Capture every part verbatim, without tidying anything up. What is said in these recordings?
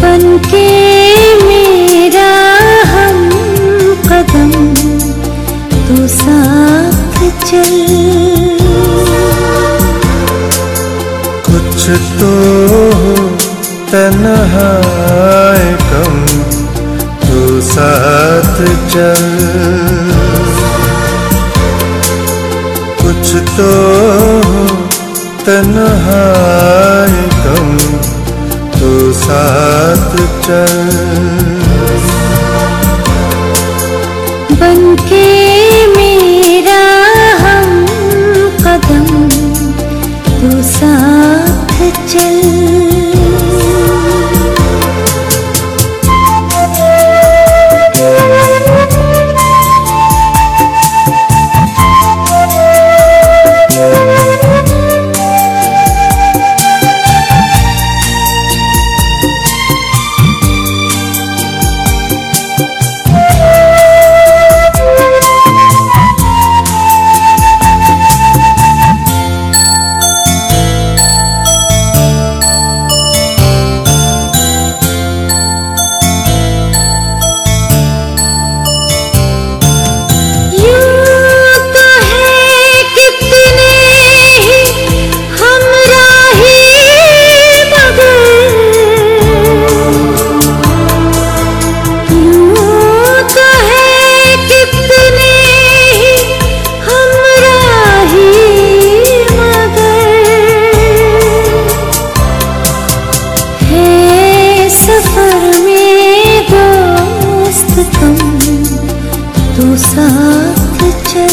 बनके मेरा हम कदम तू साथ चल। कुछ तो तन्हाई कम तू साथ चल। कुछ तो तन्हाई कम तू साथ चल। बनके मेरा हम कदम तू साथ चल। तू साथ चल।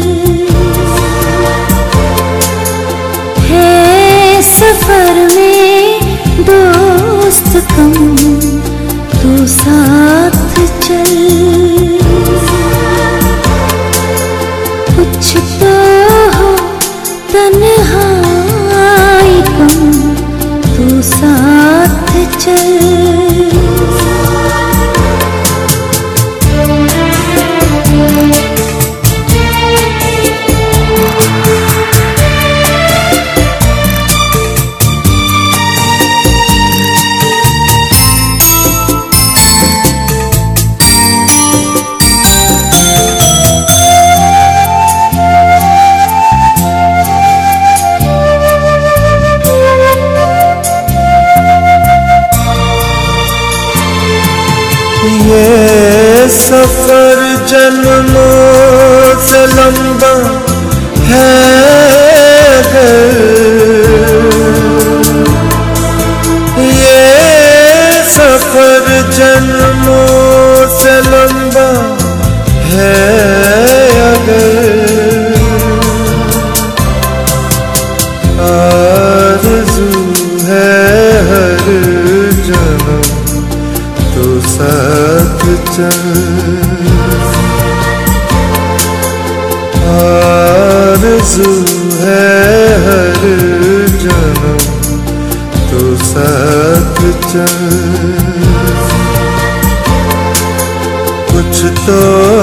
है सफर में दोस्त कम तू साथ चल। कुछ तो हो तन्हाई कम तू साथ चल। ये सफर जन्मों से लंबा है अगर, ये सफर जन्मों से लंबा है अगर, आरज़ू है हर जन्म तू साथ चल। आरज़ू है हर जन्म तू साथ चल। कुछ तो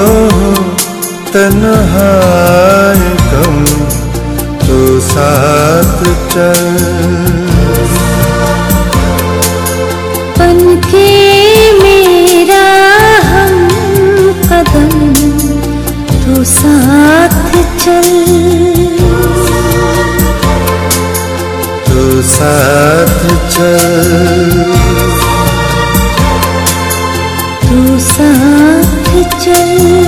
तन्हाई कम तू साथ चल। बनके मेरा हम कदम तू साथ चल। तू साथ चल। तू साथ चल।